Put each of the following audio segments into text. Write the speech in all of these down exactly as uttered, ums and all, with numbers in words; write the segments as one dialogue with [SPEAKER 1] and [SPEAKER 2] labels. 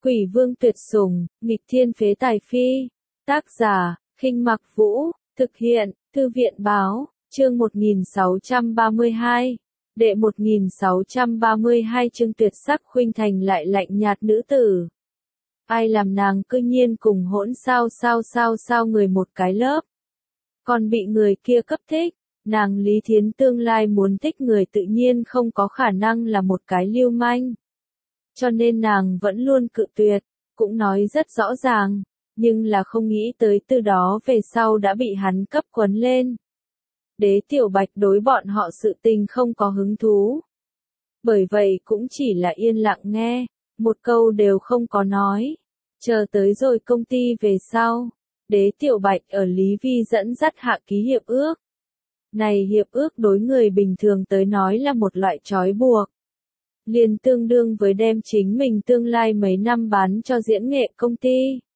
[SPEAKER 1] Quỷ vương tuyệt sủng, nghịch thiên phế tài phi. Tác giả, Khinh Mặc Vũ, thực hiện, Thư viện báo, chương một nghìn sáu trăm ba mươi hai. Đệ một nghìn sáu trăm ba mươi hai chương tuyệt sắc khuynh thành lại lạnh nhạt nữ tử. Ai làm nàng cư nhiên cùng hỗn sao sao sao sao người một cái lớp. Còn bị người kia cấp thích, nàng Lý Thiến tương lai muốn thích người tự nhiên không có khả năng là một cái lưu manh. Cho nên nàng vẫn luôn cự tuyệt, cũng nói rất rõ ràng, nhưng là không nghĩ tới từ đó về sau đã bị hắn cấp quấn lên. Đế Tiểu Bạch đối bọn họ sự tình không có hứng thú. Bởi vậy cũng chỉ là yên lặng nghe, một câu đều không có nói. Chờ tới rồi công ty về sau, Đế Tiểu Bạch ở Lý Vi dẫn dắt hạ ký hiệp ước. Này hiệp ước đối người bình thường tới nói là một loại trói buộc. Liền tương đương với đem chính mình tương lai mấy năm bán cho diễn nghệ công ty.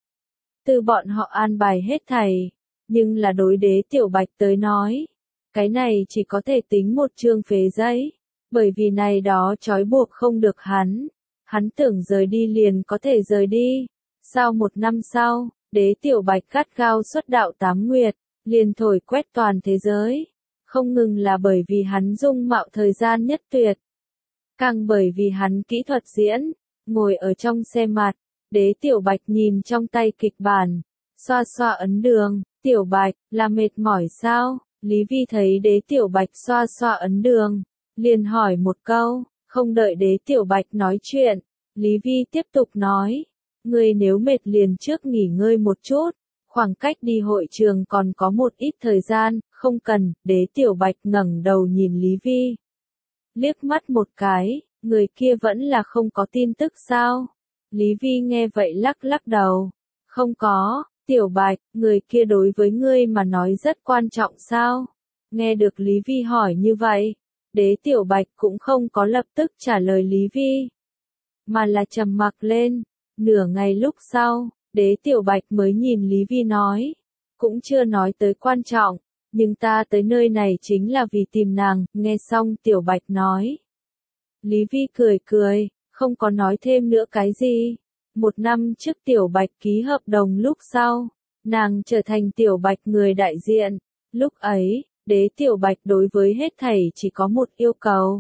[SPEAKER 1] Từ bọn họ an bài hết thảy, nhưng là đối Đế Tiểu Bạch tới nói. Cái này chỉ có thể tính một chương phế giấy, bởi vì này đó trói buộc không được hắn. Hắn tưởng rời đi liền có thể rời đi. Sau một năm sau, Đế Tiểu Bạch gắt gao xuất đạo tám nguyệt, liền thổi quét toàn thế giới. Không ngừng là bởi vì hắn dung mạo thời gian nhất tuyệt. Càng bởi vì hắn kỹ thuật diễn, ngồi ở trong xe mặt, Đế Tiểu Bạch nhìn trong tay kịch bản, xoa xoa ấn đường, Tiểu Bạch, là mệt mỏi sao? Lý Vi thấy Đế Tiểu Bạch xoa xoa ấn đường, liền hỏi một câu, không đợi Đế Tiểu Bạch nói chuyện, Lý Vi tiếp tục nói, người nếu mệt liền trước nghỉ ngơi một chút, khoảng cách đi hội trường còn có một ít thời gian, không cần. Đế Tiểu Bạch ngẩng đầu nhìn Lý Vi. Liếc mắt một cái, người kia vẫn là không có tin tức sao? Lý Vi nghe vậy lắc lắc đầu. Không có, Tiểu Bạch, người kia đối với ngươi mà nói rất quan trọng sao? Nghe được Lý Vi hỏi như vậy, Đế Tiểu Bạch cũng không có lập tức trả lời Lý Vi, mà là trầm mặc lên. Nửa ngày lúc sau, Đế Tiểu Bạch mới nhìn Lý Vi nói, cũng chưa nói tới quan trọng. Nhưng ta tới nơi này chính là vì tìm nàng. Nghe xong Tiểu Bạch nói. Lý Vi cười cười, không có nói thêm nữa cái gì. Một năm trước Tiểu Bạch ký hợp đồng lúc sau, nàng trở thành Tiểu Bạch người đại diện. Lúc ấy, Đế Tiểu Bạch đối với hết thảy chỉ có một yêu cầu.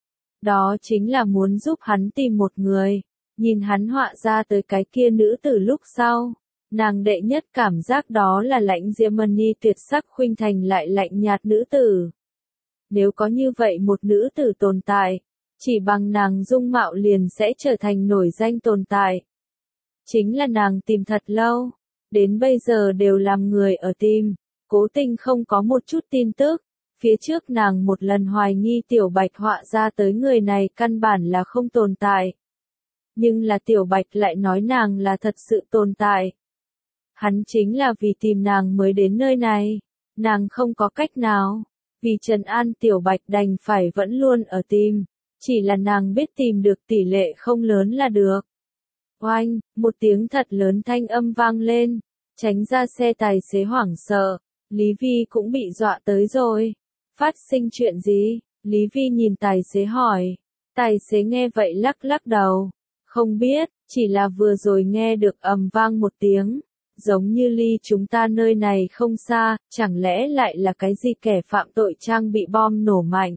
[SPEAKER 1] Đó chính là muốn giúp hắn tìm một người. Nhìn hắn họa ra tới cái kia nữ tử lúc sau. Nàng đệ nhất cảm giác đó là lãnh diễm mani tuyệt sắc khuynh thành lại lạnh nhạt nữ tử. Nếu có như vậy một nữ tử tồn tại, chỉ bằng nàng dung mạo liền sẽ trở thành nổi danh tồn tại. Chính là nàng tìm thật lâu, đến bây giờ đều làm người ở tìm, cố tình không có một chút tin tức. Phía trước nàng một lần hoài nghi Tiểu Bạch họa ra tới người này căn bản là không tồn tại. Nhưng là Tiểu Bạch lại nói nàng là thật sự tồn tại. Hắn chính là vì tìm nàng mới đến nơi này. Nàng không có cách nào. Vì trấn an Tiểu Bạch đành phải vẫn luôn ở tìm. Chỉ là nàng biết tìm được tỷ lệ không lớn là được. Oanh, một tiếng thật lớn thanh âm vang lên. Tránh ra xe tài xế hoảng sợ. Lý Vi cũng bị dọa tới rồi. Phát sinh chuyện gì? Lý Vi nhìn tài xế hỏi. Tài xế nghe vậy lắc lắc đầu. Không biết, chỉ là vừa rồi nghe được ầm vang một tiếng. Giống như ly chúng ta nơi này không xa, chẳng lẽ lại là cái gì kẻ phạm tội trang bị bom nổ mạnh.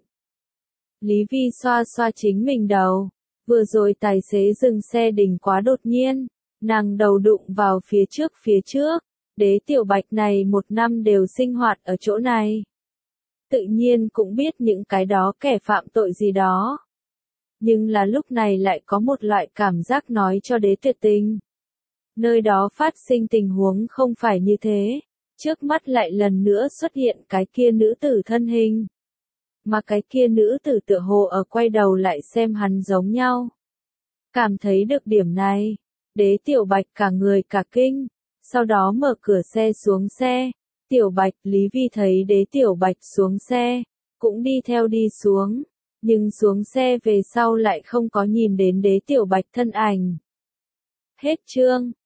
[SPEAKER 1] Lý Vi xoa xoa chính mình đầu, vừa rồi tài xế dừng xe đỉnh quá đột nhiên, nàng đầu đụng vào phía trước phía trước, Đế Tiểu Bạch này một năm đều sinh hoạt ở chỗ này. Tự nhiên cũng biết những cái đó kẻ phạm tội gì đó. Nhưng là lúc này lại có một loại cảm giác nói cho Đế tuyệt tình. Nơi đó phát sinh tình huống không phải như thế, trước mắt lại lần nữa xuất hiện cái kia nữ tử thân hình. Mà cái kia nữ tử tựa hồ ở quay đầu lại xem hắn giống nhau. Cảm thấy được điểm này, Đế Tiểu Bạch cả người cả kinh, sau đó mở cửa xe xuống xe. Tiểu Bạch, Lý Vi thấy Đế Tiểu Bạch xuống xe, cũng đi theo đi xuống, nhưng xuống xe về sau lại không có nhìn đến Đế Tiểu Bạch thân ảnh. Hết chương.